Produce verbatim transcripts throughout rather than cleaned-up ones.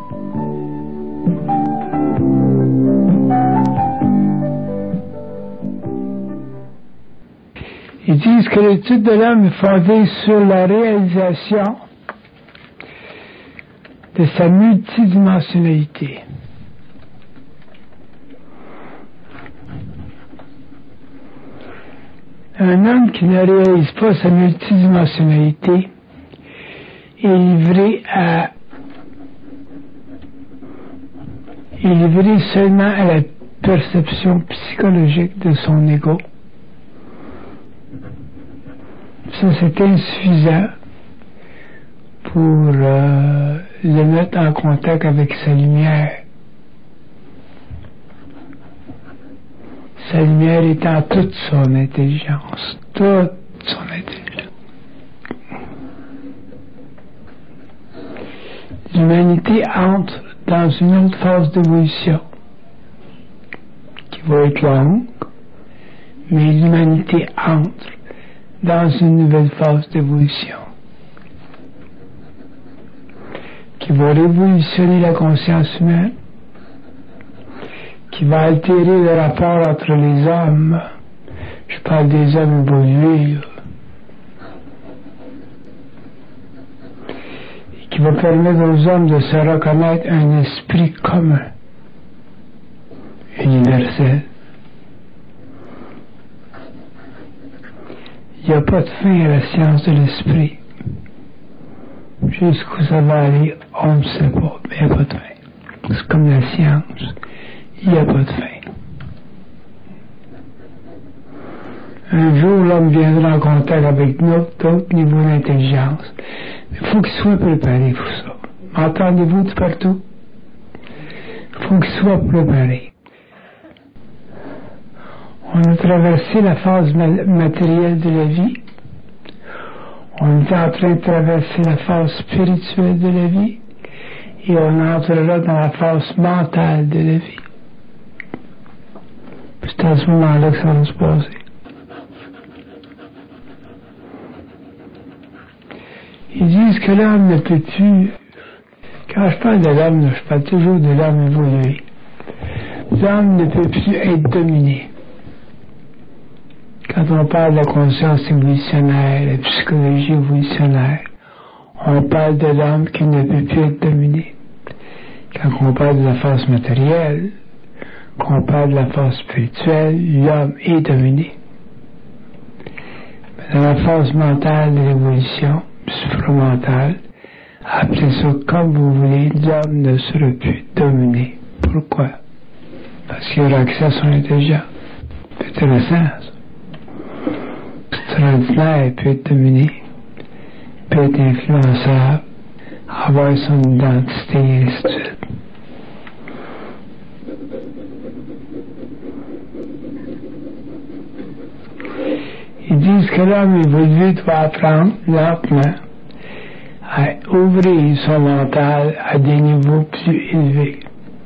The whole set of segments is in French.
Ils disent que l'étude de l'homme est fondée sur la réalisation de sa multidimensionnalité. Un homme qui ne réalise pas sa multidimensionnalité est livré à est livré seulement à la perception psychologique de son ego. Ça, c'est insuffisant pour euh, le mettre en contact avec sa lumière. Sa lumière étant toute son intelligence, toute son intelligence. L'humanité entre dans une autre phase d'évolution qui va être longue, mais l'humanité entre dans une nouvelle phase d'évolution qui va révolutionner la conscience humaine, qui va altérer le rapport entre les hommes. Je parle des hommes évolués, et qui va permettre aux hommes de se reconnaître un esprit commun, universel. Il n'y a pas de fin à la science de l'esprit. Jusqu'où ça va aller, on ne sait pas, mais il n'y a pas de fin. C'est comme la science, il n'y a pas de fin. Un jour, l'homme viendra en contact avec d'autres niveaux d'intelligence. Mais il faut qu'il soit préparé pour ça. Entendez-vous de partout? Il faut qu'il soit préparé. On a traversé la phase matérielle de la vie. On est en train de traverser la phase spirituelle de la vie. Et on entrera dans la phase mentale de la vie. C'est à ce moment-là que ça va se passer. Ils disent que l'homme ne peut plus... Quand je parle de l'homme, je parle toujours de l'homme évolué. L'homme ne peut plus être dominé. Quand on parle de la conscience évolutionnaire, la psychologie évolutionnaire, on parle de l'homme qui ne peut plus être dominé. Quand on parle de la phase matérielle, quand on parle de la phase spirituelle, l'homme est dominé. Mais dans la phase mentale de l'évolution, supramentale, appelez ça comme vous voulez, l'homme ne sera plus dominé. Pourquoi? Parce qu'il aura accès à son intelligence. C'est intéressant, ça. Extraordinaire, il peut être dominé, il peut être influençable, avoir son identité, et ainsi de suite. Ils disent que l'homme évolué doit apprendre lentement à ouvrir son mental à des niveaux plus élevés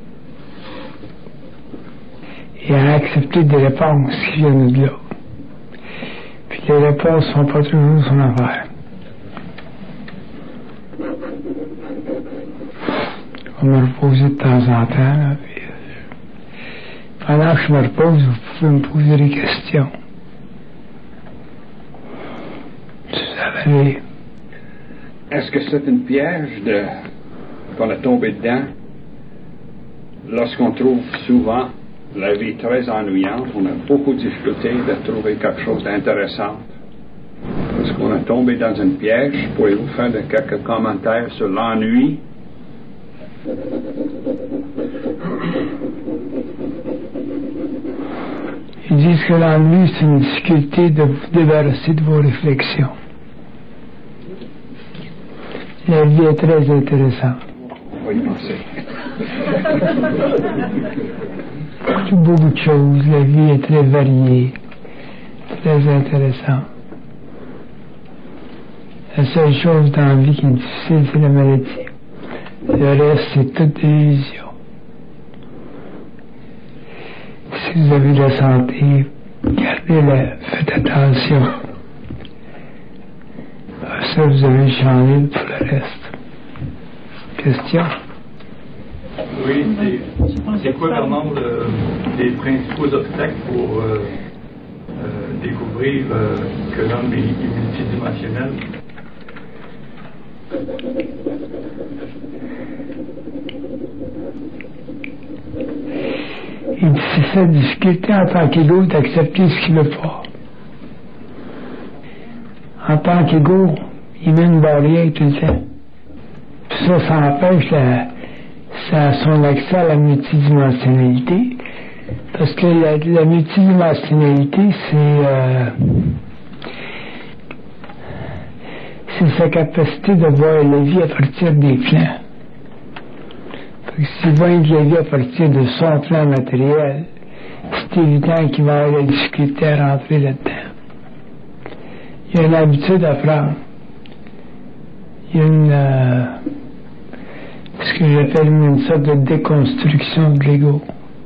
et à accepter des réponses qui viennent de là. Puis les réponses ne sont pas toujours son affaire. On me reposer de temps en temps. Là, puis, pendant que je me repose, vous pouvez me poser des questions. Si vous avez... Est-ce que c'est un piège de... qu'on a tombé dedans lorsqu'on trouve souvent la vie très ennuyante, on a beaucoup de difficultés de trouver quelque chose d'intéressant? Est-ce qu'on a tombé dans un piège? Pourriez-vous faire de quelques commentaires sur l'ennui? Ils disent que l'ennui, c'est une difficulté de vous débarrasser de vos réflexions. La vie est très intéressante. On va y penser. Beaucoup de choses. La vie est très variée, très intéressante. La seule chose dans la vie qui est difficile, c'est la maladie. Le reste, c'est toute illusion. Si vous avez de la santé, gardez-la, faites attention. Ça, vous avez le champ libre pour le reste. Question? Oui, c'est quoi vraiment le, les principaux obstacles pour euh, euh, découvrir euh, que l'homme est, est multidimensionnel? C'est cette difficulté en tant qu'égo d'accepter ce qu'il veut pas. En tant qu'égo, il met une barrière tout le temps. Puis ça, ça empêche la, ça, son accès à la multidimensionnalité. Parce que la, la multidimensionnalité, c'est euh, c'est sa capacité de voir la vie à partir des plans. S'il voit la vie à partir de son plan matériel, c'est évident qu'il va avoir la difficulté à rentrer là-dedans. Il y a une habitude à prendre. Il y a une, euh, ce que j'appelle une sorte de déconstruction de l'ego.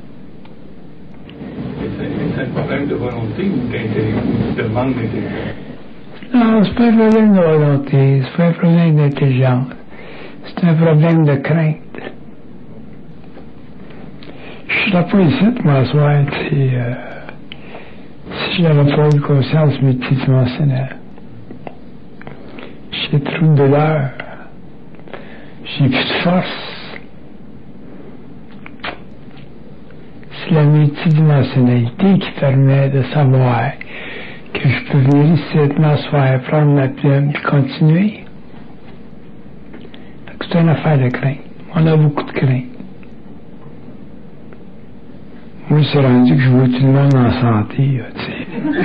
C'est un problème de volonté ou de manque d'intelligence? Non, c'est pas un problème de volonté, c'est pas un problème d'intelligence. C'est un problème de crainte. Je suis là pas ici de m'asseoir, si, euh, si je n'avais pas une conscience multidimensionnelle. J'ai trop de douleur. J'ai plus de force. C'est la multidimensionnalité qui permet de savoir que je peux venir ici m'asseoir, prendre ma plume et continuer. C'est une affaire de crainte. On a beaucoup de crainte. Moi, c'est rendu que je vois tout le monde en santé, tu sais.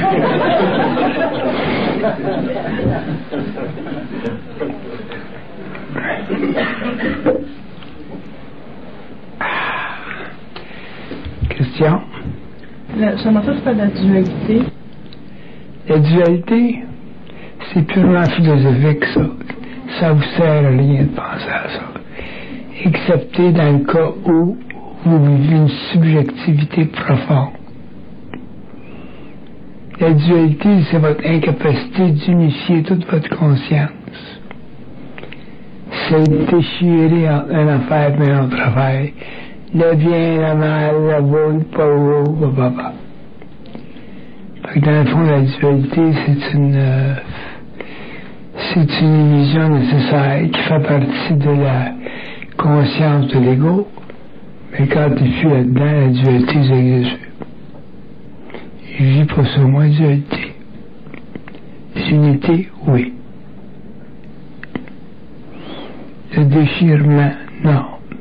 Question? J'aimerais ça faire de la dualité. La dualité, c'est purement philosophique, ça. Ça vous sert à rien de penser à ça. Excepté dans le cas où vous vivez une subjectivité profonde. La dualité, c'est votre incapacité d'unifier toute votre conscience. C'est déchirer en une affaire et une autre affaire. Le bien, le mal, le beau, le pas beau, le papa. Fait que dans le fond, la dualité, c'est une, euh, c'est une illusion nécessaire qui fait partie de la conscience de l'ego. Mais quand tu fuis là-dedans, la dualité n'existe plus. Il vit pas sur moi, dualité. Unité, oui. Le déchirement, non.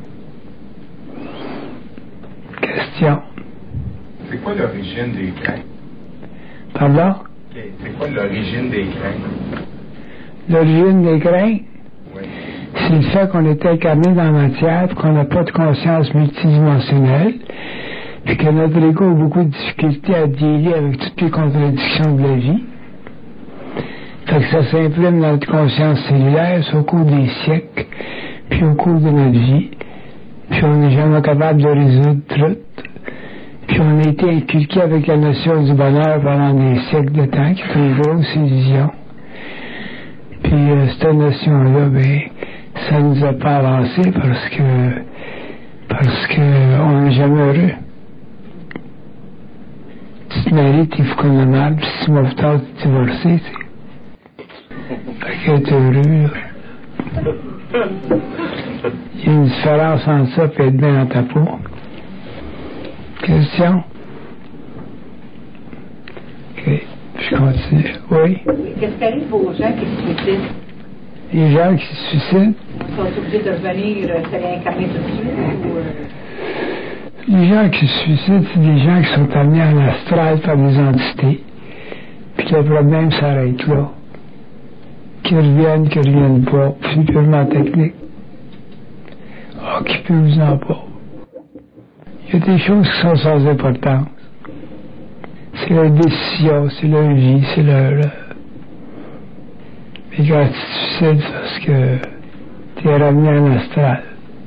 Question. C'est quoi l'origine des craintes? Pardon? C'est quoi l'origine des craintes? L'origine des craintes? Oui. C'est le fait qu'on est incarné dans la matière et qu'on n'a pas de conscience multidimensionnelle, puis que notre ego a beaucoup de difficultés à dealer avec toutes les contradictions de la vie. Fait que ça s'imprime dans notre conscience cellulaire au cours des siècles, puis au cours de notre vie, puis on n'est jamais capable de résoudre tout. Puis on a été inculqué avec la notion du bonheur pendant des siècles de temps, qui est une grosse illusion. Puis euh, cette notion-là, ben, ça ne nous a pas avancé parce que parce que on n'est jamais heureux. Tu te maries, t'es fou comme un mal, puis six mois plus tard, tu es divorcé, tu sais. Fait que t'es heureux, là. Il y a une différence entre ça et être bien dans ta peau. Question? Ok, je continue. Oui? Qu'est-ce qui arrive aux gens qui se suicident? Les gens qui se suicident? Ils sont obligés de revenir se réincarner tout de suite ou... Euh... Les gens qui se suicident, c'est des gens qui sont amenés en astral par des entités, puis que le problème s'arrête là. Qu'ils reviennent, qu'ils ne reviennent pas, c'est purement technique. Ah, qui peut vous en pas? Il y a des choses qui sont sans importance. C'est leur décision, c'est leur vie, c'est leur... Euh... Mais quand tu te suicides, c'est parce que tu es ramené en astral.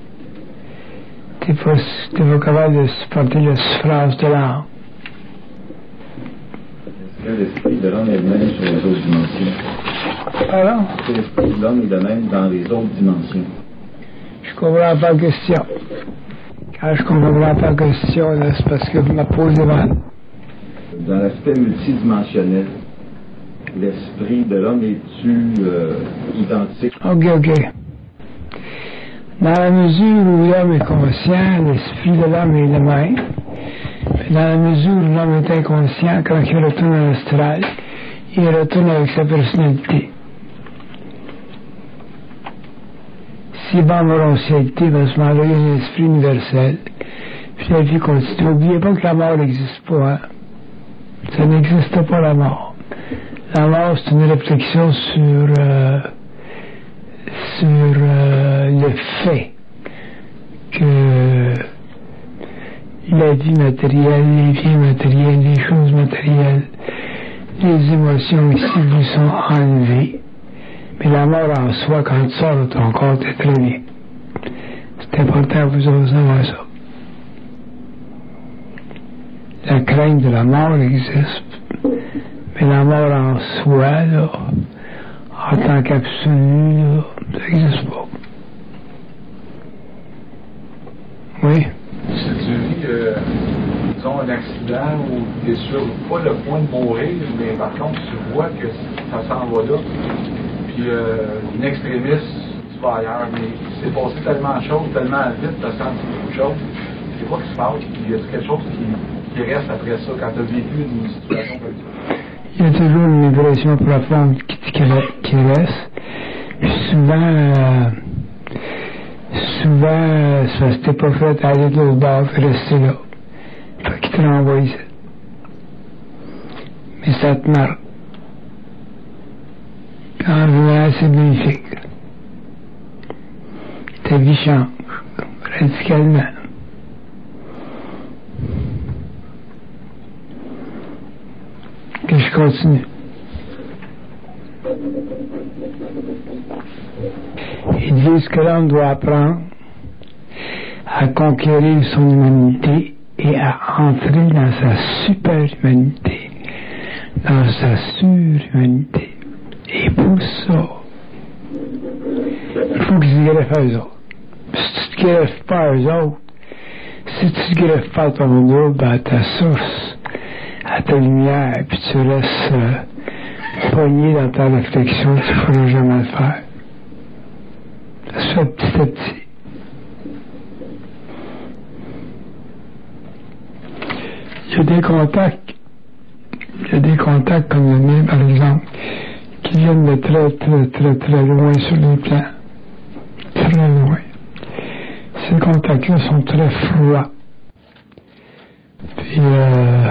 Tu n'es pas, pas capable de supporter la souffrance de l'âme. Est-ce que l'esprit de l'homme est le même sur les autres dimensions? Pardon? Est-ce que l'esprit de l'homme est le même dans les autres dimensions? Je comprends pas la question. Quand je ne comprends pas la question, là, c'est parce que vous me posez mal. Dans l'aspect multidimensionnel, l'esprit de l'homme est-tu euh, identique? Ok, ok. Dans la mesure où l'homme est conscient, l'esprit de l'homme est le même. Dans la mesure où l'homme est inconscient, quand il retourne à l'astral, il retourne avec sa personnalité. S'il va en morosité, à ce moment-là, il y a un esprit universel. Puis la vie continue. N'oubliez pas que la mort n'existe pas. Hein? Ça n'existe pas, la mort. La mort, c'est une réflexion sur, euh, sur euh, le fait que la vie matérielle, les biens matériels, les choses matérielles, les émotions ici vous sont enlevées. Mais la mort en soi, quand tu sors de ton corps, t'es très bien. C'est important à vous autres savoir ça. La crainte de la mort existe. Mais la mort en soi, là, en tant qu'absolu, là, ça n'existe pas. Oui? Si tu vis, euh, disons, un accident où tu es sur pas le point de mourir, mais par contre, tu vois que ça s'en va là, puis euh, une extrémiste, tu vas ailleurs, mais il s'est passé tellement de choses, tellement vite, tu as senti beaucoup de choses, je sais pas ce qui se passe, puis il y a quelque chose qui, qui reste après ça, quand tu as vécu une situation comme ça. Il y a toujours une vibration profonde qui, qui, qui reste. Puis souvent, euh, souvent, euh, ça s'était pas fait aller de l'autre bord et rester là. Fait qu'il te renvoie ici. Mais ça te marque. En revenant, c'est bénéfique. Ta vie change radicalement. Que je continue. Ils disent que l'homme doit apprendre à conquérir son humanité et à entrer dans sa superhumanité, dans sa surhumanité. Et pour ça, il faut qu'ils se greffent à eux autres. Si tu te greffes pas à eux autres, si tu te greffes pas à ton dos, ben à ta source, à ta lumière, puis tu restes euh, pogné dans ta réflexion, tu ne pourras jamais le faire. Ça se fait petit à petit. Il y a des contacts, il y a des contacts comme le mien, par exemple, qui viennent de très, très, très, très loin sur les plans. Très loin. Ces contacts-là sont très froids. Puis, euh,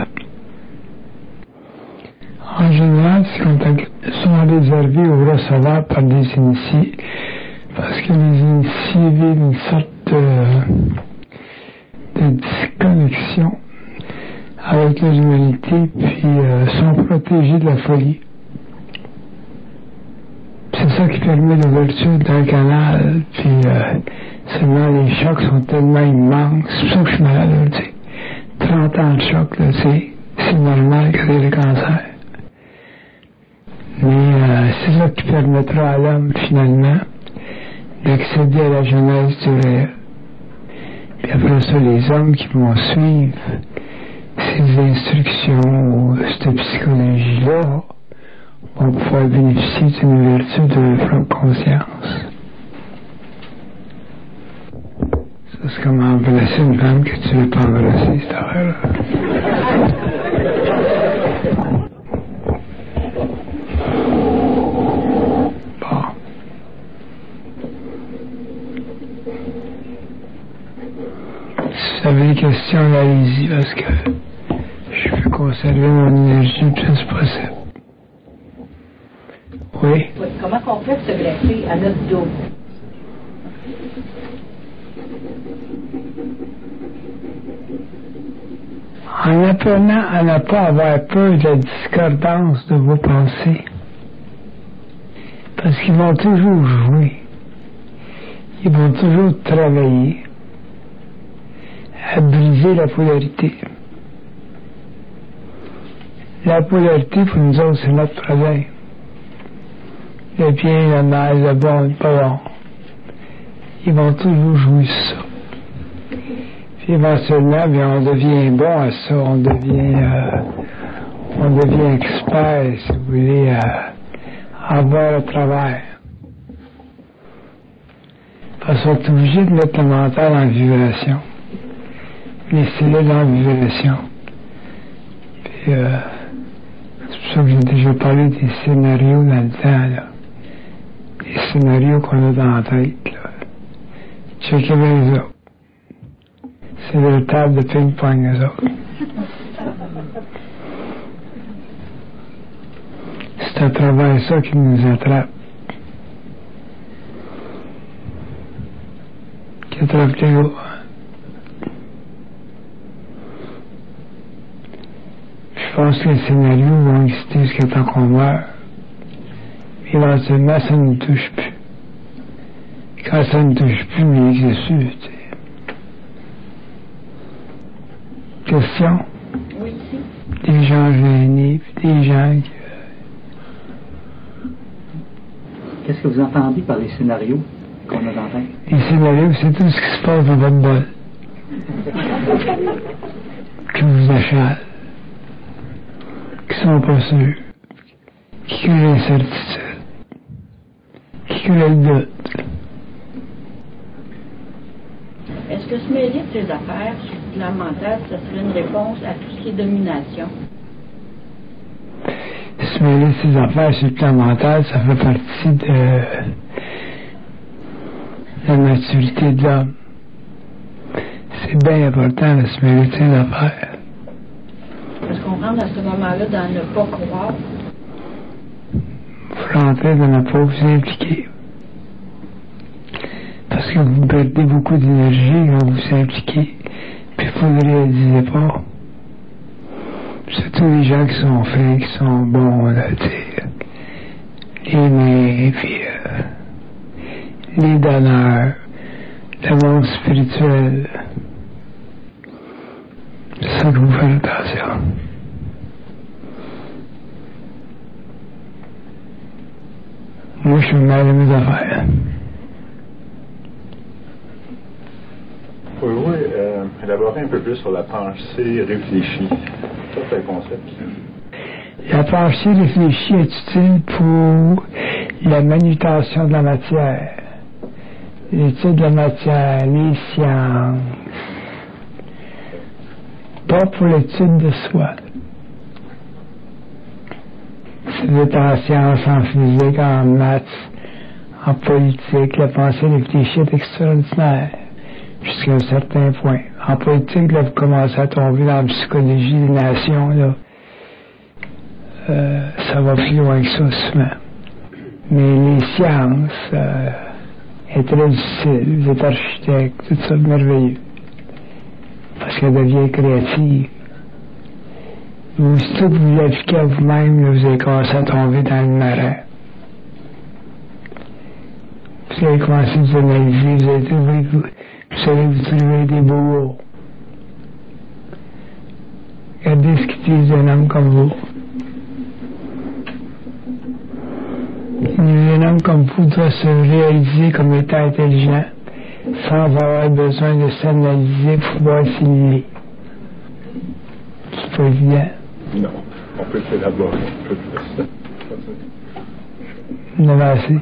en général, ces contacts sont réservés aux receveurs par des initiés, parce que les initiés vivent une sorte de, de disconnexion avec l'humanité, puis euh, sont protégés de la folie. C'est ça qui permet l'ouverture d'un canal, puis euh, seulement les chocs sont tellement immenses, c'est pour ça que je suis malade, là, tu sais. trente ans de choc, là, c'est, c'est normal que c'est le cancer. Mais euh, c'est ça qui permettra à l'homme, finalement, d'accéder à la genèse du réel. Puis après ça, les hommes qui vont suivre ces instructions, cette psychologie-là, vont pouvoir bénéficier d'une ouverture de leur propre conscience. Ça, c'est comme embrasser une femme que tu ne veux pas embrasser, cette affaire-là. Bon. Si vous avez des questions, allez-y, parce que je peux conserver mon énergie le plus possible. Oui. Oui. Comment on peut se greffer à notre dos? En apprenant à ne pas avoir peur de la discordance de vos pensées. Parce qu'ils vont toujours jouer. Ils vont toujours travailler à briser la polarité. La polarité, pour nous autres, c'est notre problème. Le bien, le mal, le bon, le pas bon. Ils vont toujours jouer ça. Puis éventuellement, bien, on devient bon à ça, on devient, euh, on devient expert, si vous voulez, à, à voir le travail. Parce qu'on est obligé de mettre le mental en vibration, les cellules en vibration. Puis, euh, c'est pour ça que j'ai déjà parlé des scénarios dans le temps, là. Des scénarios qu'on a dans la tête, là. Checkez bien les autres. C'est le table de ping-pong, les autres. C'est à travers ça qui nous attrape. Qui attrape les autres. Je pense que les scénarios vont exister jusqu'à temps qu'on meurt. Éventuellement, ça ne nous touche plus. Quand ça ne touche plus, il n'existe plus, tu sais. Question? Oui. Des gens gênés, puis des gens qui... Qu'est-ce que vous entendez par les scénarios qu'on a dans la tête? Les scénarios, c'est tout ce qui se passe dans votre bol. Qui vous achale. Qui sont pas sûrs. Qui créent l'incertitude. Qui créent le doute. Est-ce que se mêler de ces affaires sur le plan mental, ce serait une réponse à tout ce qui est domination? Se mêler de ces affaires sur le plan mental, ça fait partie de la maturité de l'homme. C'est bien important de se mêler de ces affaires. Est-ce qu'on rentre à ce moment-là dans ne pas croire? Vous rentrez dans ne pas vous impliquer. Parce que vous perdez beaucoup d'énergie quand vous vous impliquez, puis vous ne réalisez pas. C'est tous les gens qui sont fins, qui sont bons, là, tu sais. Les mains, puis euh, les donneurs, le monde spirituel. C'est ça que vous faites attention. Moi, je suis mal à mes affaires. Pouvez-vous euh, élaborer un peu plus sur la pensée réfléchie? Ça, c'est un concept. La pensée réfléchie est utile pour la manutention de la matière, l'étude de la matière, les sciences. Pas pour l'étude de soi. C'est en sciences, en physique, en maths, en politique. La pensée réfléchie est extraordinaire. Jusqu'à un certain point. En politique, là, vous commencez à tomber dans la psychologie des nations, là. Euh, ça va plus loin que ça, souvent. Mais les sciences, euh, est très difficile. Vous êtes architecte, tout ça de merveilleux. Parce qu'elle devient créative. Aussitôt que vous l'appliquez à vous-même, là, vous allez commencer à tomber dans le marais. Vous allez commencer à vous analyser, vous allez trouver que vous, vous allez vous trouver des beaux. Regardez ce qu'ils disent d'un homme comme vous. Un homme comme vous doit se réaliser comme étant intelligent, sans avoir besoin de s'analyser pour pouvoir s'éliminer. C'est pas évident. Non, on peut s'élaborer un peu plus. Vous en avez assez.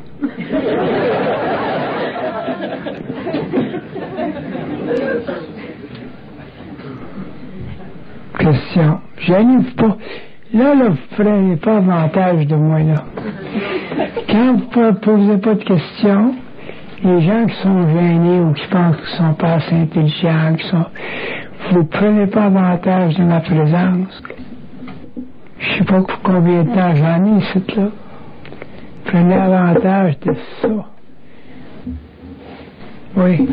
Question. Gênez-vous pas. Là, là, vous prenez pas avantage de moi, là. Quand vous ne posez pas de questions, les gens qui sont gênés ou qui pensent qu'ils ne sont pas assez intelligents, qui sont, vous ne prenez pas avantage de ma présence. Je ne sais pas combien de temps j'en ai ici, là. Prenez avantage de ça. Oui.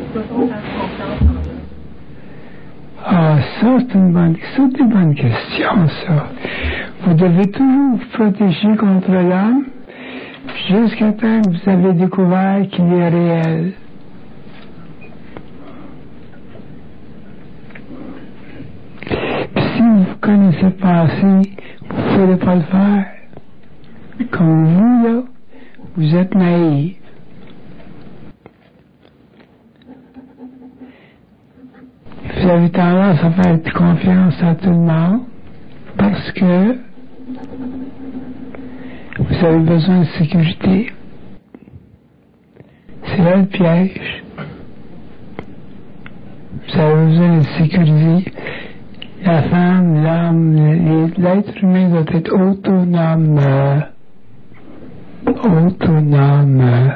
Ah, ça, c'est une bonne, ça, c'est une bonne question, ça. Vous devez toujours vous protéger contre l'homme jusqu'à temps que vous avez découvert qu'il est réel. Puis si vous connaissez le passé, vous ne pouvez pas le faire. Comme vous, là, vous êtes naïf. Vous avez tendance à faire confiance à tout le monde parce que vous avez besoin de sécurité. C'est là le piège. Vous avez besoin de sécuriser. La femme, l'homme, l'être humain doit être autonome. Autonome.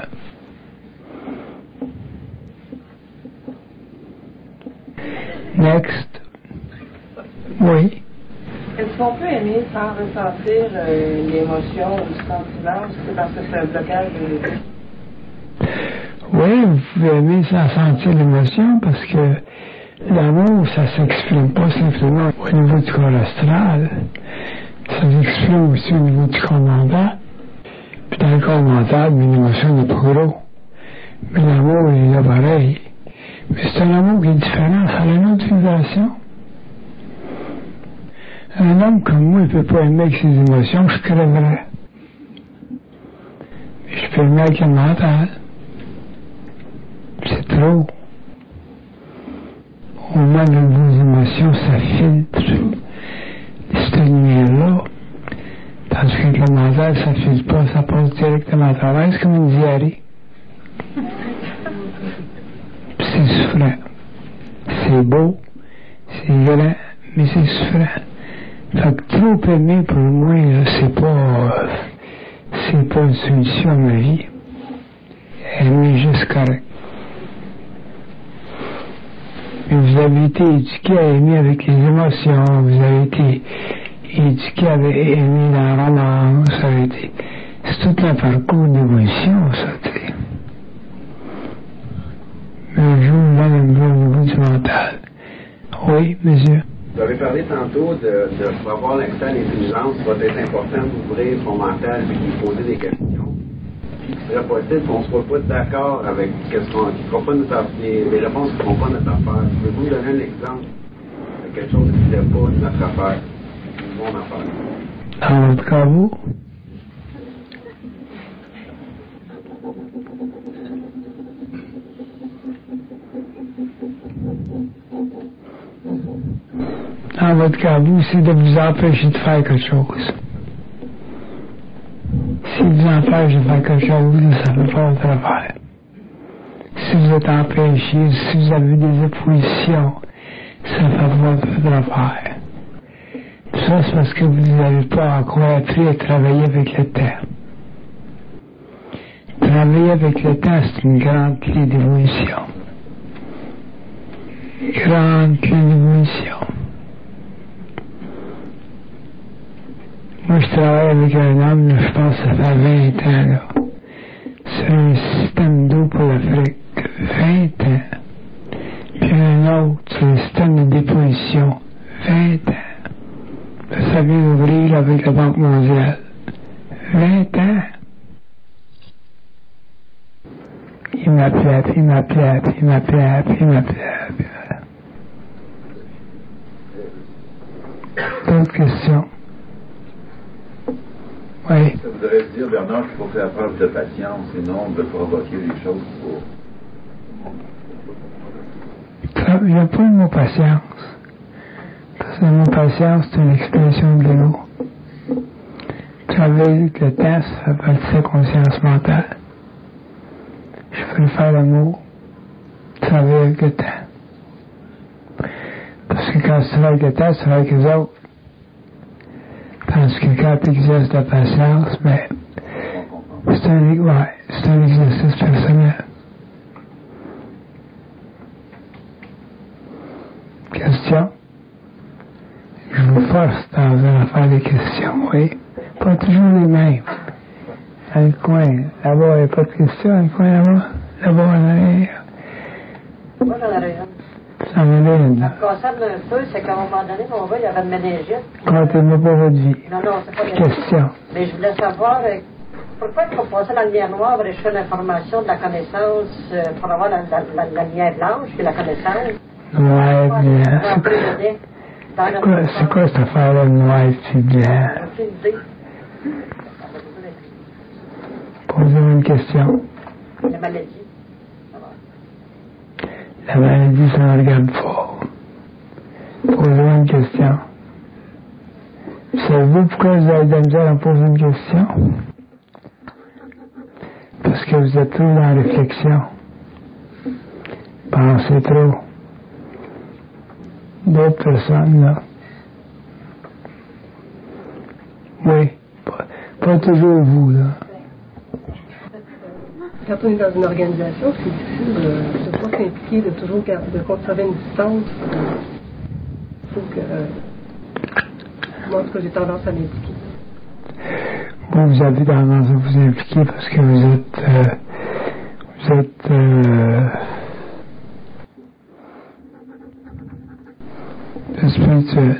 Next. Oui. Est-ce qu'on peut aimer sans ressentir euh, l'émotion ou le sentiment? C'est parce que c'est un blocage de... Oui, vous pouvez aimer sans sentir l'émotion parce que l'amour, ça s'exprime pas simplement au niveau du corps astral, ça s'exprime aussi au niveau du corps mental. Puis dans le corps mental, une émotion n'est pas gros. Mais l'amour, il est là pareil. Mais c'est un amour qui est différent, ça a une autre vibration. Un homme comme moi, il ne peut pas aimer avec ses émotions, je crèverais. Mais je peux aimer avec le mental. C'est trop. Au moins, de vos émotions, ça filtre cette lumière-là. Tandis que le mental, ça filtre pas, ça passe directement à travers. C'est comme une diarrhée. C'est souffrant. C'est beau, c'est violent, mais c'est souffrant. Fait que trop aimer pour moi, c'est pas, c'est pas une solution à ma vie. Aimer juste correct. Mais vous avez été éduqué à aimer avec les émotions, vous avez été éduqué à aimer dans la romance, ça a été, c'est tout un parcours d'évolution, ça, tu sais. Mais un jour, là, on va au niveau du mental. Oui, monsieur. Vous avez parlé tantôt de, de pour avoir l'accès à l'intelligence, il va être important d'ouvrir son mental et de poser des questions. Puis il serait possible qu'on ne soit pas d'accord avec ce qu'on qui fera pas notre affaire, les, les réponses qui ne feront pas notre affaire. Pouvez-vous me donner un exemple de quelque chose qui ne fait pas notre affaire, mon affaire? En votre cas, vous? Dans votre cas, vous, c'est de vous empêcher de faire quelque chose. Si vous empêchez de faire quelque chose, ça ne peut pas votre affaire. Si vous êtes empêché, si vous avez des oppositions, ça ne fait pas votre affaire. Ça, c'est parce que vous n'avez pas encore appris à travailler avec le temps. Travailler avec le temps, c'est une grande clé d'évolution. Grande clé d'évolution. Moi, je travaille avec un homme, là, je pense que ça fait vingt ans, là. C'est un système d'eau pour l'Afrique. vingt ans. Puis un autre, c'est un système de déposition. vingt ans. Là, ça vient d'ouvrir avec la Banque mondiale. vingt ans. Il m'appelait, puis il m'appelait, puis il m'appelait, puis il m'appelait, puis voilà. D'autres questions? Oui. Ça voudrait dire, Bernard, qu'il faut faire preuve de patience et non de provoquer les choses pour... Il n'y a pas le mot patience. Parce que le mot patience, c'est une expression de l'ego. Travailler avec le temps, ça fait partie de sa conscience mentale. Je préfère le mot travailler avec le temps. Parce que quand tu travailles avec le temps, tu travailles avec les autres. Tandis que quand tu exerces la patience, ben, c'est un, ouais, c'est un exercice personnel. Question? Je vous force dans une affaire de questions, oui. Pas toujours les mêmes. Dans le coin, là-bas, il n'y a pas de questions, dans le coin là-bas. Là-bas, en arrière. Moi, j'en aurais une. Ça m'en est une. Ça me concerne un peu, c'est qu'à un moment donné, mon gars, il avait une méningite. Contez-moi pas votre vie. Non, non, c'est pas la question. Mais je voulais savoir, euh, pourquoi il faut passer la lumière noire pour aller chercher l'information de la connaissance, euh, pour avoir la, la, la, la lumière blanche, puis la connaissance? Noir, blanc. C'est quoi, c'est quoi cette affaire-là, noir et blanc? Posez-moi une question. La maladie. La maladie, ça me regarde fort. une question. Savez-vous pourquoi vous avez de la misère à me poser une question? Parce que vous êtes trop dans la réflexion. Pensez trop. D'autres personnes, là. Oui. Pas, pas toujours vous, là. Quand on est dans une organisation, c'est difficile de ne pas s'impliquer, de toujours garder, de conserver une distance. Il faut que... Euh, moi, en tout cas, j'ai tendance à m'impliquer. Bon, vous avez tendance à vous impliquer parce que vous êtes... Euh, vous êtes... Euh, spirituel.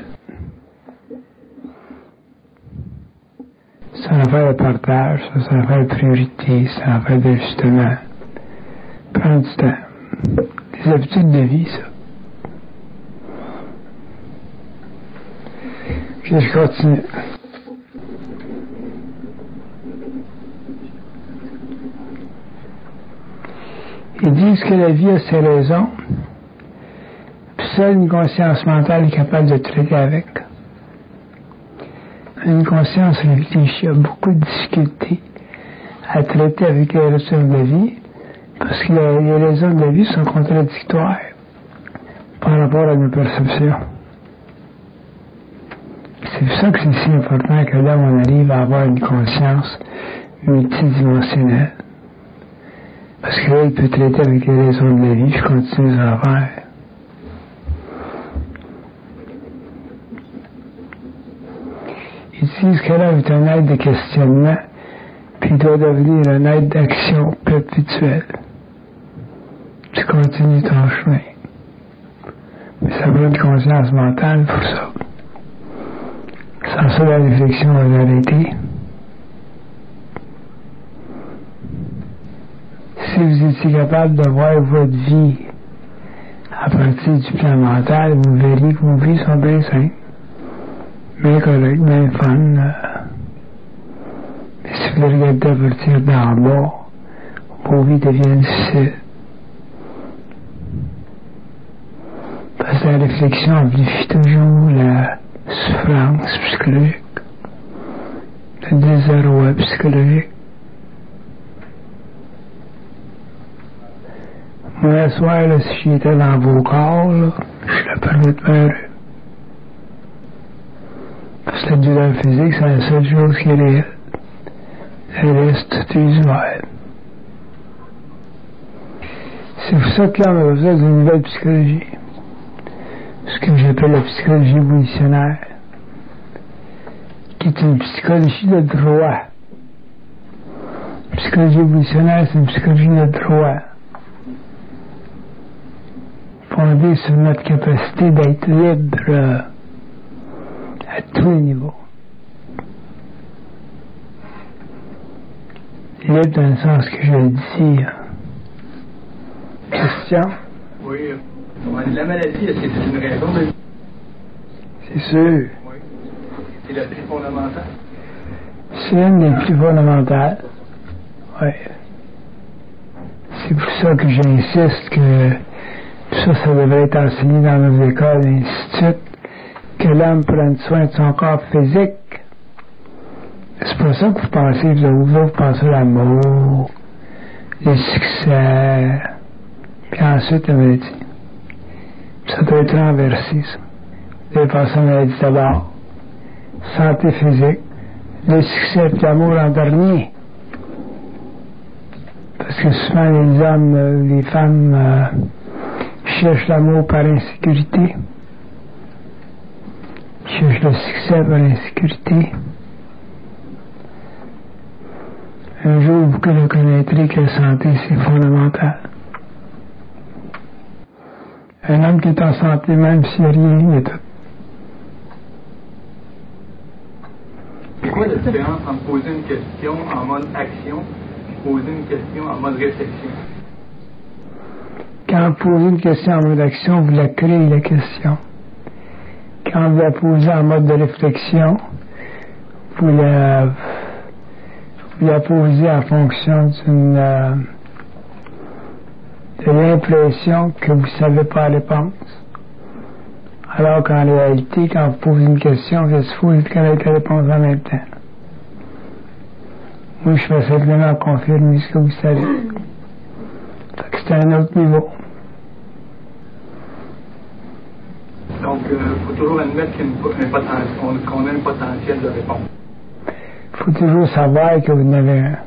C'est une affaire de partage, ça, c'est une affaire de priorité, c'est une affaire d'ajustement. Prendre du temps. Des habitudes de vie, ça. Puis je continue. Ils disent que la vie a ses raisons, puis seule une conscience mentale est capable de traiter avec. Une conscience réfléchie a beaucoup de difficultés à traiter avec les raisons de la vie, parce que les raisons de la vie sont contradictoires par rapport à nos perceptions. C'est pour ça que c'est si important que là, on arrive à avoir une conscience multidimensionnelle. Parce que là, il peut traiter avec les raisons de la vie, je continue à faire. Ils disent que là est un aide de questionnement, puis il doit devenir un aide d'action perpétuelle. Tu continues ton chemin. Mais ça prend une conscience mentale pour ça. Sans ça, la réflexion va arrêter. Si vous étiez capable de voir votre vie à partir du plan mental, vous verriez que vos vies sont bien simples, bien correctes, bien fun. Mais si vous les regardez à partir d'en bas, vos vies deviennent difficiles. Parce que la réflexion amplifie toujours la souffrance psychologique, le désarroi psychologique. Moi, ce soir, là, si j'étais dans vos corps, là, je serais parfaitement heureux. Parce que la douleur physique, c'est la seule chose qui est réelle. Le reste, tout est usuel. C'est pour ça que là, on a besoin d'une nouvelle psychologie. Ce que j'appelle la psychologie évolutionnaire, qui est une psychologie de droit. La psychologie évolutionnaire, c'est une psychologie de droit, fondée sur notre capacité d'être libre à tous les niveaux. Libre dans le sens que je le dis. Question? Oui. La maladie, est-ce que c'est une raison de... C'est sûr. Oui. C'est la plus fondamentale? C'est une des plus fondamentales. Oui. C'est pour ça que j'insiste que ça, ça devrait être enseigné dans nos écoles et ainsi de suite, que l'homme prenne soin de son corps physique. C'est pas ça que vous pensez, vous autres, vous pensez à l'amour, le succès, puis ensuite la maladie. Ça doit être renversé, ça. Vous avez pensé à la maladie d'abord, santé physique, le succès et l'amour en dernier. Parce que souvent les hommes, les femmes euh, cherchent l'amour par insécurité, cherchent le succès par insécurité. Un jour, vous reconnaîtrez que la santé, c'est fondamental. Un homme qui est en santé, même s'il n'y a rien, il est tout. C'est quoi la différence entre poser une question en mode action et poser une question en mode réflexion? Quand vous posez une question en mode action, vous la créez, la question. Quand vous la posez en mode de réflexion, vous la, vous la posez en fonction d'une... Euh, de l'impression que vous ne savez pas la réponse. Alors qu'en réalité, quand vous posez une question, qu'est-ce qu'il faut, il connaître la réponse en même temps. Moi, je fais simplement confirmer ce que vous savez. Fait que c'est un autre niveau. Donc, il euh, faut toujours admettre qu'il y a une, un potentiel, qu'on a un potentiel de réponse. Il faut toujours savoir que vous en avez un.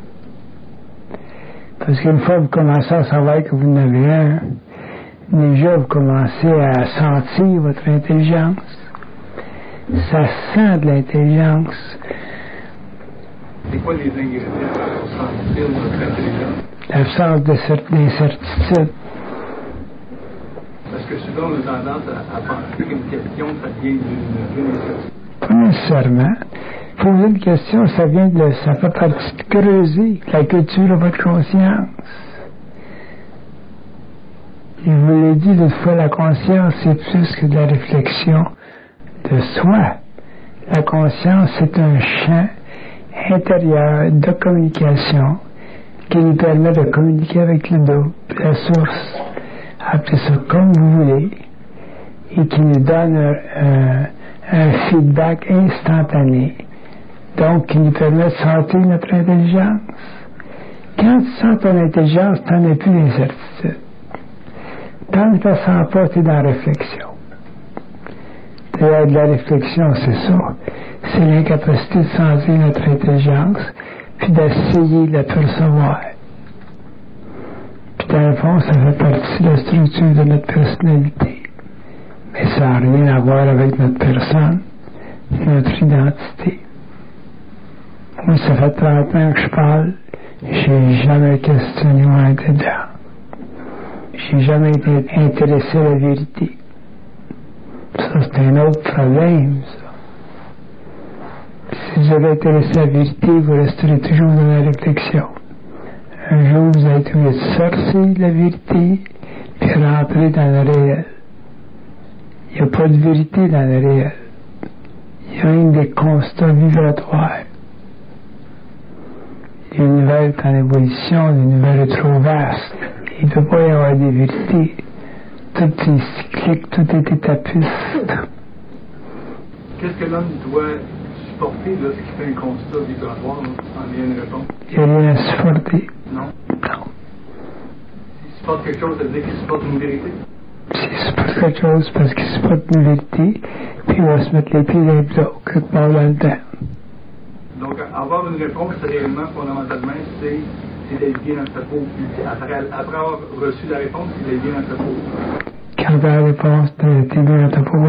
Parce qu'une fois que vous commencez à savoir que vous en avez un, déjà vous commencez à sentir votre intelligence. Ça sent de l'intelligence. C'est quoi les ingrédients pour sentir notre intelligence? L'absence d'incertitude. Parce que souvent on a tendance à, à penser qu'une question, ça vient d'une incertitude. Pas nécessairement. Poser une question, ça vient de, ça fait partie de creuser la culture de votre conscience. Je vous l'ai dit l'autre fois, la conscience, c'est plus que de la réflexion de soi. La conscience, c'est un champ intérieur de communication qui nous permet de communiquer avec le dos, la source, appelez ça comme vous voulez, et qui nous donne un, un, un feedback instantané. Donc, qui nous permet de sentir notre intelligence. Quand tu sens ton intelligence, tu n'en as plus d'incertitude. Tant que tu ne sens pas, tu es dans la réflexion. De la réflexion, c'est ça. C'est l'incapacité de sentir notre intelligence, puis d'essayer de la percevoir. Puis dans le fond, ça fait partie de la structure de notre personnalité. Mais ça n'a rien à voir avec notre personne, notre identité. Moi, ça fait trente ans que je parle, j'ai jamais questionné mon intelligence. J'ai jamais été intéressé à la vérité. Ça, c'est un autre problème, ça. Si vous avez intéressé à la vérité, vous resterez toujours dans la réflexion. Un jour, vous allez trouver sortir de la vérité, puis rentrer dans le réel. Il n'y a pas de vérité dans le réel. Il y a même des constats vibratoires. L'univers est en évolution, l'univers est trop vaste. Il ne peut pas y avoir des vérités. Tout est cyclique, tout est étapiste. Qu'est-ce que l'homme doit supporter lorsqu'il fait un constat vibratoire en lien de réponse? Il n'y a rien à supporter. Non? Non. S'il supporte quelque chose, ça veut dire qu'il supporte une vérité? S'il supporte quelque chose parce qu'il supporte une vérité, puis il va se mettre les pieds dans les plats, quelque part dans le temps. Donc, avoir une réponse réellement, fondamentalement, c'est, c'est d'être bien dans sa peau. Après, après avoir reçu la réponse, c'est d'être bien dans sa peau. Quand tu as la réponse, tu es bien dans ta peau.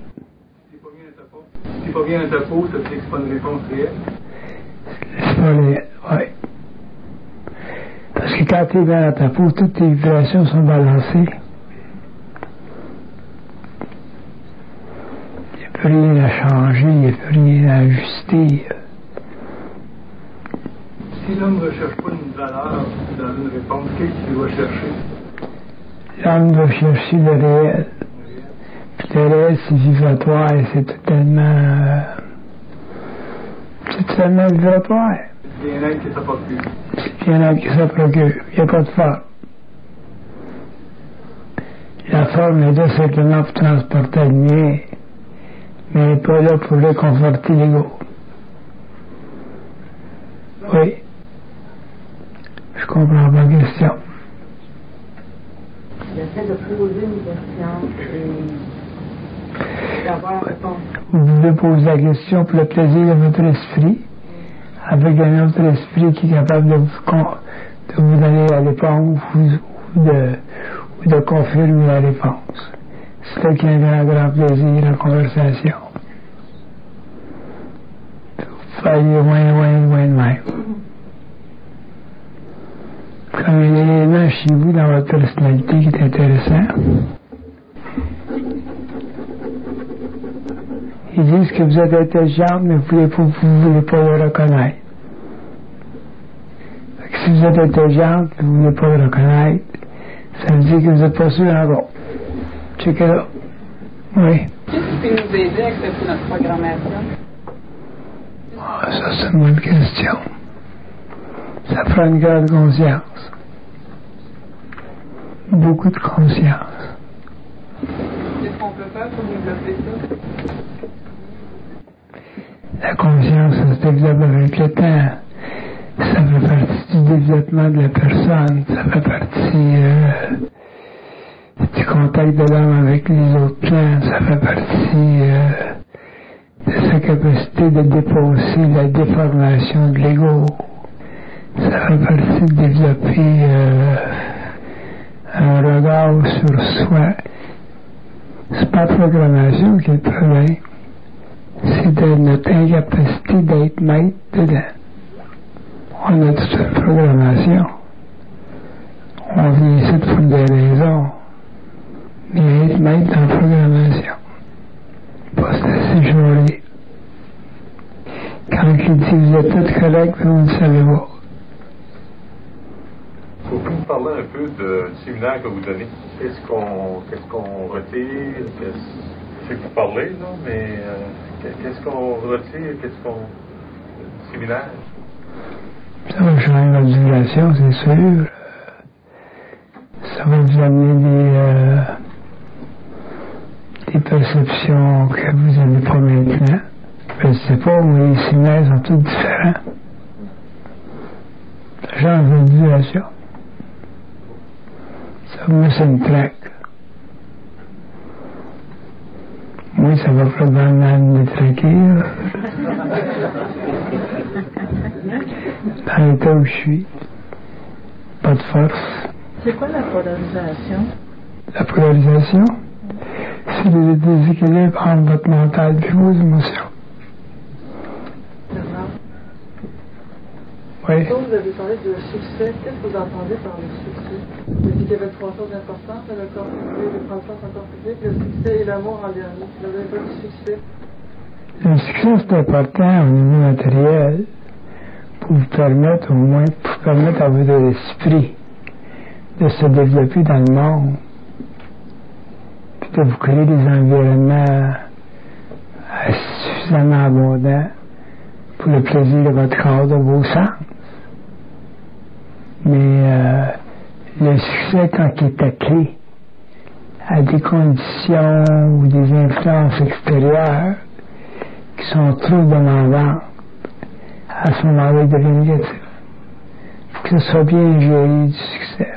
Si tu n'es pas bien dans ta peau, ça veut dire que ce n'est pas une réponse réelle. C'est pas réel, oui. Parce que quand tu es bien dans ta peau, toutes tes vibrations sont balancées. Il n'y a plus rien à changer, il n'y a plus rien à ajuster. Si l'homme ne recherche pas une valeur dans une réponse, qu'est-ce qu'il va chercher? L'homme doit chercher le réel. Puis le réel, c'est vibratoire, c'est totalement... Euh, c'est totalement vibratoire. C'est le bien-être que ça procure. C'est le bien-être que ça procure. Il n'y a pas de forme. La forme est là simplement pour transporter la lumière, mais elle n'est pas là pour réconforter l'ego. Oui. Je comprends pas la question. J'essaie de poser une question et d'avoir réponse. Vous pouvez poser la question pour le plaisir de votre esprit, avec un autre esprit qui est capable de vous, de vous donner la réponse ou de, ou de confirmer la réponse. C'est là qu'il y a un grand, grand plaisir en conversation. Vous pouvez aller loin, loin, loin de même. Comme il y a un élément chez vous dans votre personnalité qui est intéressant. Ils disent que vous êtes intelligente, mais vous ne voulez, voulez pas le reconnaître. Si vous êtes intelligente, et vous ne voulez pas le reconnaître, ça veut dire que vous n'êtes pas sûr encore. Checkez là. Oui. Qu'est-ce qui peut nous aider à accepter notre programmation? Ah, ça, c'est une bonne question. Ça prend une grande conscience. Beaucoup de conscience. Qu'est-ce qu'on peut faire pour développer ça? La conscience, ça se développe avec le temps. Ça fait partie du développement de la personne. Ça fait partie euh, du contact de l'homme avec les autres plans. Ça fait partie euh, de sa capacité de déposer la déformation de l'ego. Ça fait partie de développer euh, un regard sur soi. C'est pas la programmation qui est le problème. C'est de notre incapacité d'être maître dedans. On a toute une programmation. On vient ici pour des raisons. Mais être maître dans la programmation. Pas c'est assez joli. Quand il dit vous êtes tout correct, vous ne savez pas. Pouvez-vous nous parler un peu de, du séminaire que vous donnez? Qu'est-ce qu'on qu'est-ce qu'on retire? Je sais que vous parlez, là, mais euh, qu'est-ce qu'on retire? Qu'est-ce qu'on... du séminaire? Ça va changer votre vibration, c'est sûr. Ça va vous amener des, euh, des perceptions que vous n'avez pas maintenant. Je ne sais pas, mais les séminaires sont tous différents. Ça change votre vibration. Ça me met une traque. Moi, ça va probablement me détraquer. Dans l'état où je suis. Pas de force. C'est quoi la polarisation? La polarisation, c'est le déséquilibre entre votre mental et vos émotions. Oui. Quand vous avez parlé de succès, qu'est-ce que vous entendez par le succès? Vous avez dit qu'il y avait trois choses importantes, le corps public, le conscience en corps public, le succès et l'amour en dernier. Vous avez pas du succès? Le succès, c'est important au niveau matériel pour vous permettre, au moins, pour permettre à votre esprit de se développer dans le monde, puis de vous créer des environnements suffisamment abondants pour le plaisir de votre corps, de vos sens. Mais euh, le succès, quand il est attaqué à des conditions ou des influences extérieures qui sont trop demandantes, à ce moment-là, il devient négatif. Il faut que ce soit bien géré du succès.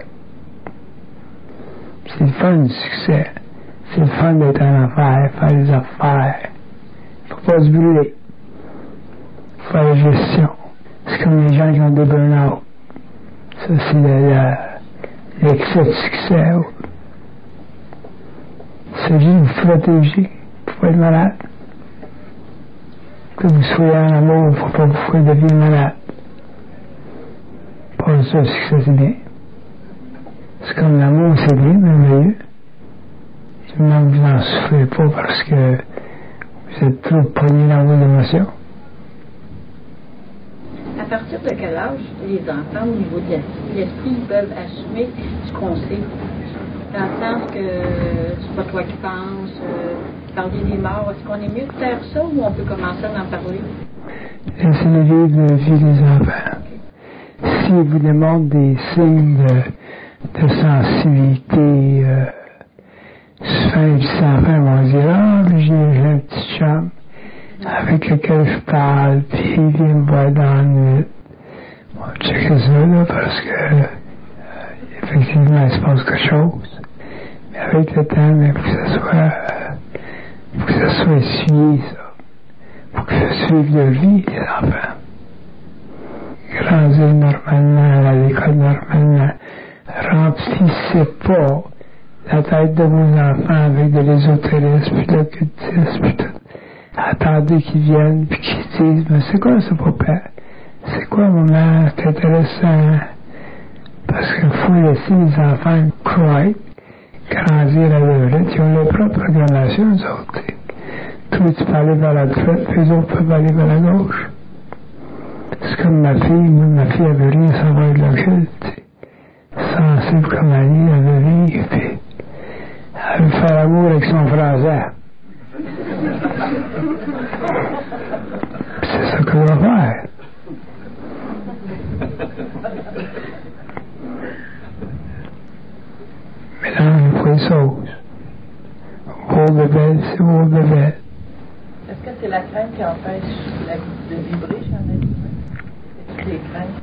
C'est le fun du succès. C'est le fun d'être en affaires, faire des affaires. Il ne faut pas se brûler. Il faut faire la gestion. C'est comme les gens qui ont des burn-out. Ça, c'est l'excès de succès. Il s'agit de vous protéger pour ne pas être malade. Que vous soyez en amour pour ne pas vous faire devenir malade. Pas ça, le succès, c'est bien. C'est comme l'amour, c'est bien, merveilleux. Seulement, vous n'en souffrez pas parce que vous êtes trop pogné dans vos émotions. À partir de quel âge les enfants, au niveau de l'esprit, ils peuvent assumer ce qu'on sait? Dans le sens que c'est pas toi qui penses, euh, parler des morts, est-ce qu'on est mieux de faire ça ou on peut commencer à en parler? Laissez-les vivre la vie des enfants. Si vous démontrent des signes de, de sensibilité, euh, souvent les petits enfants vont dire « Ah, j'ai, j'ai un petit chum avec lequel je parle, puis il vient me voir dans la nuit. » On va checker ça, là, parce que euh, effectivement, il se passe quelque chose. Mais avec le temps, il faut que ça soit, euh, faut que ça soit essuyé, ça. Faut que ça suive leur vie, les enfants. Grandir normalement, aller à l'école normalement. Remplissez pas la tête de vos enfants avec de l'ésotérisme, puis de l'occultisme, puis tout. Attendez qu'ils viennent, puis qu'ils disent, mais c'est quoi ça, papa? C'est quoi, maman? C'est intéressant. Parce qu'il faut laisser les enfants croître, grandir à leur rythme. Ils ont leur propre programmation, eux autres. Toi, tu peux aller vers la droite, puis les autres peuvent aller vers la gauche. C'est comme ma fille. Moi, ma fille, elle veut rien savoir de l'occulte. Sensible comme elle est, elle veut vivre, puis elle veut faire amour avec son frère. C'est ça qu'on va faire. Mélangez pas les sauces. Vos haut bébé, c'est haut bébé. Est-ce que c'est la crainte qui empêche la, de vibrer chez un être humain? C'est toutes les craintes?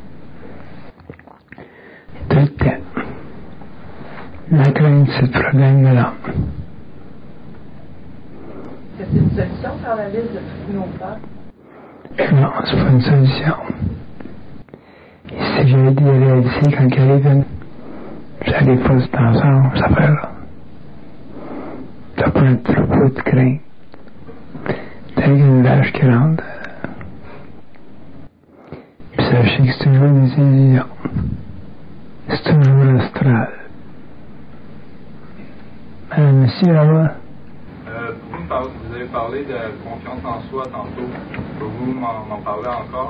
Tout le temps. La crainte, c'est le problème de l'âme. Est-ce que c'est une solution faire la liste de toutes nos peurs? Non, c'est pas une solution. Si j'avais dit la réalité quand il arrive une, j'allais pas se penser à ça faire. T'as pas un troupeau de crainte. T'as une vache qui rentre. Puis sachez que c'est toujours des illusions. C'est toujours astral. Euh, monsieur, là-bas. Euh, vous, parlez, vous avez parlé de confiance en soi tantôt. Pouvez-vous m'en, m'en parler encore?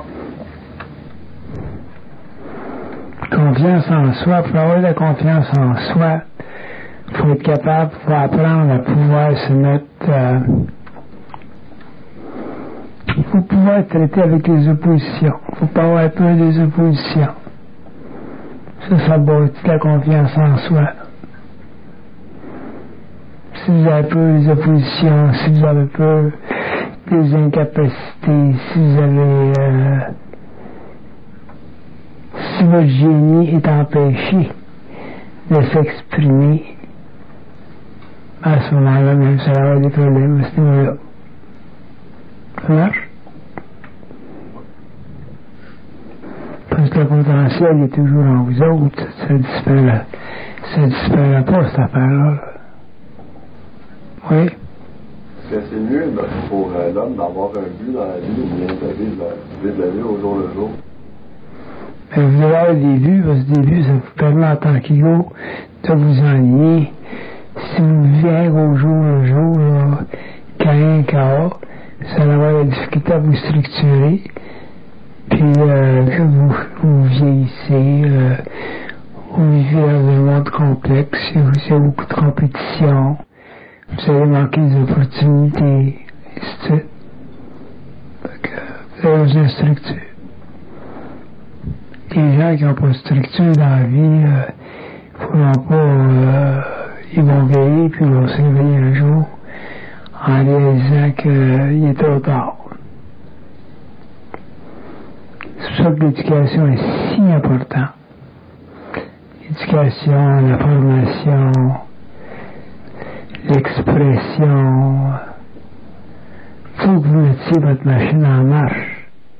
Confiance en soi. Pour avoir de la confiance en soi, il faut être capable, il faut apprendre à pouvoir se mettre. Euh, il faut pouvoir traiter avec les oppositions. Il ne faut pas avoir peur des oppositions. Ça, ça bâtit la confiance en soi. Si vous avez peur des oppositions, si vous avez peur des incapacités, si vous avez... Euh, si votre génie est empêché de s'exprimer, à ce moment-là, même ça va avoir des problèmes à ce niveau-là. Ça marche? Parce que le potentiel est toujours en vous autres, ça ne disparaît, ça disparaît pas, cette affaire-là. Oui? Est-ce que c'est mieux pour euh, l'homme d'avoir un but dans la vie ou bien de vivre la vie au jour le jour? Ben, vous devez avoir des buts, parce que des buts, ça vous permet en tant qu'ego de vous ennuyer. Si vous vivez au jour le jour, là, qu'un cas, ça va avoir la difficulté à vous structurer. Puis euh, que vous, vous vieillissez, euh, vous vivez dans un monde complexe, il y a beaucoup de compétition, vous allez manquer des opportunités, et c'est tout. Vous avez besoin de structure. Les gens qui n'ont pas de structure dans la vie, euh, ils ne pas, euh, ils vont veiller puis ils vont se réveiller un jour en réalisant qu'il euh, est trop tard. C'est pour ça que l'éducation est si importante. L'éducation, la formation, l'expression. Il faut que vous mettiez votre machine en marche.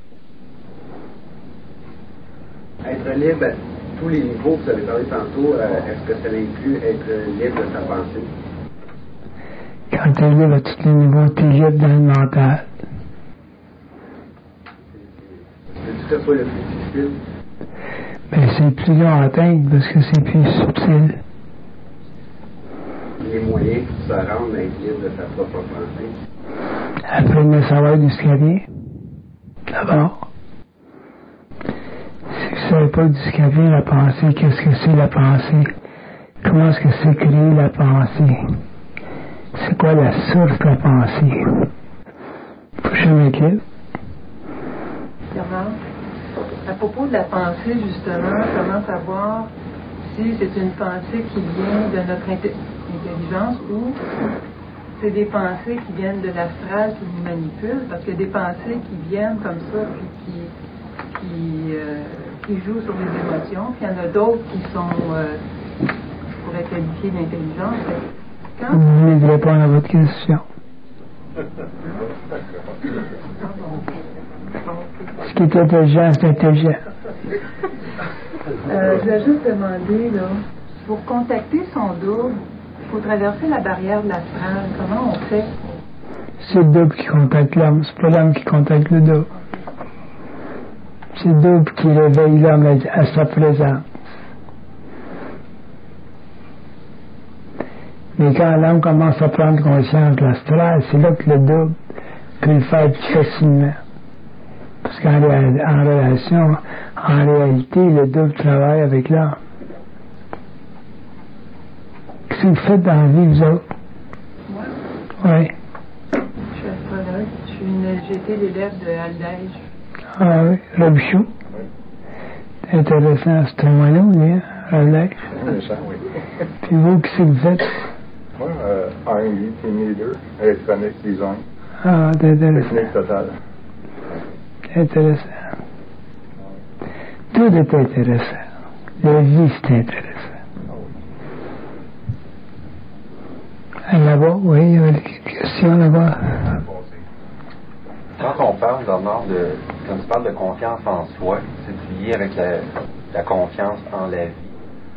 Être libre à tous les niveaux, vous avez parlé tantôt, euh, est-ce que ça inclut être libre de sa pensée? Quand tu es libre à tous les niveaux, tu es libre dans le mental. C'est-tu que ce soit le plus difficile? Mais c'est plus long à atteindre parce que c'est plus subtil. Les moyens pour se rendre à être libre de sa propre pensée. Apprendre à savoir d'où ça vient. D'abord. Si vous ne savez pas d'où ça vient la pensée, qu'est-ce que c'est la pensée? Comment est-ce que c'est créé la pensée? C'est quoi la source de la pensée? Faut que je m'inquiète. À propos de la pensée, justement, comment savoir si c'est une pensée qui vient de notre intelligence ou c'est des pensées qui viennent de l'astral qui nous manipulent, parce qu'il y a des pensées qui viennent comme ça, puis qui, qui, euh, qui jouent sur les émotions, puis il y en a d'autres qui sont, euh, je pourrais qualifier d'intelligence. Quand... Vous voulez répondre à votre question? Ce qui est intelligent, c'est intelligent. Euh, je vais juste demander, là, pour contacter son double, il faut traverser la barrière de l'astral. Comment on fait? C'est le double qui contacte l'homme, c'est pas l'homme qui contacte le double. C'est le double qui réveille l'homme à, à sa présence. Mais quand l'homme commence à prendre conscience de l'astral, c'est là que le double peut le faire plus facilement. Parce qu'en ré- en relation, en réalité, le double travaille avec l'homme. Qu'est-ce que vous faites dans la vie, vous autres? Moi? Oui. Je suis astrologue. Je suis une, j'ai été l'élève de Aldège. Ah oui, Robichaud. C'est intéressant, c'est un moineau, lui, hein, Aldège. Oui, oui. Puis vous, qu'est-ce que vous faites? Moi, euh, R and B, team leader, électronique, design. Ah, c'est intéressant. Technique totale. Intéressant. Tout est intéressant. La vie, c'est intéressant. Ah, là-bas, oui, il y avait des questions là-bas. Quand on parle, Bernard, de, quand tu parles de confiance en soi, c'est lié avec la, la confiance en la vie?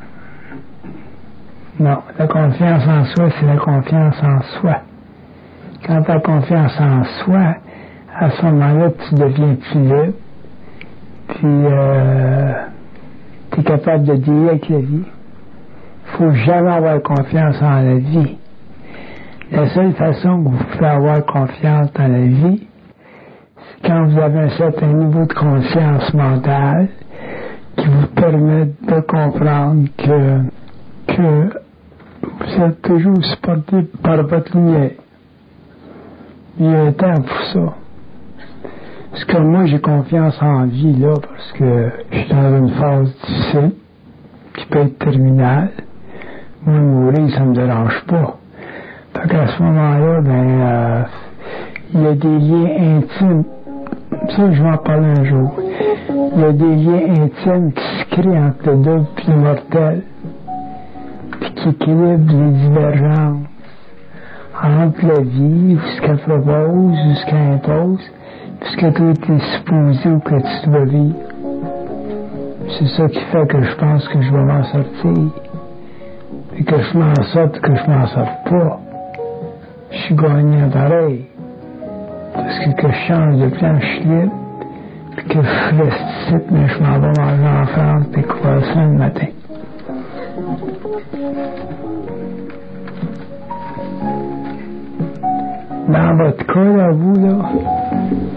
Non, la confiance en soi, c'est la confiance en soi. Quand tu as confiance en soi, à ce moment-là, tu deviens plus libre, puis euh, tu es capable de dealer avec la vie. Il ne faut jamais avoir confiance en la vie. La seule façon que vous pouvez avoir confiance dans la vie, c'est quand vous avez un certain niveau de conscience mentale qui vous permet de comprendre que, que vous êtes toujours supporté par votre lumière. Il y a un temps pour ça. Parce que moi, j'ai confiance en vie, là, parce que je suis dans une phase difficile, qui peut être terminale. Moi, mourir, ça ne me dérange pas. Fait qu'à ce moment-là, ben, euh, il y a des liens intimes. Ça, je vais en parler un jour. Il y a des liens intimes qui se créent entre le double et le mortel, puis qui équilibrent les divergences entre la vie, ce qu'elle propose, ou ce qu'elle impose, puis ce que toi t'es supposé ou que tu dois vivre. C'est ça qui fait que je pense que je vais m'en sortir. Et que je m'en sorte, que je m'en sorte pas. Je suis gagnant pareil. Parce que que je change de plan, je suis libre. Puis que je reste ici, mais je m'en vais manger en France et croissant le matin. Dans votre cas, là, vous, là,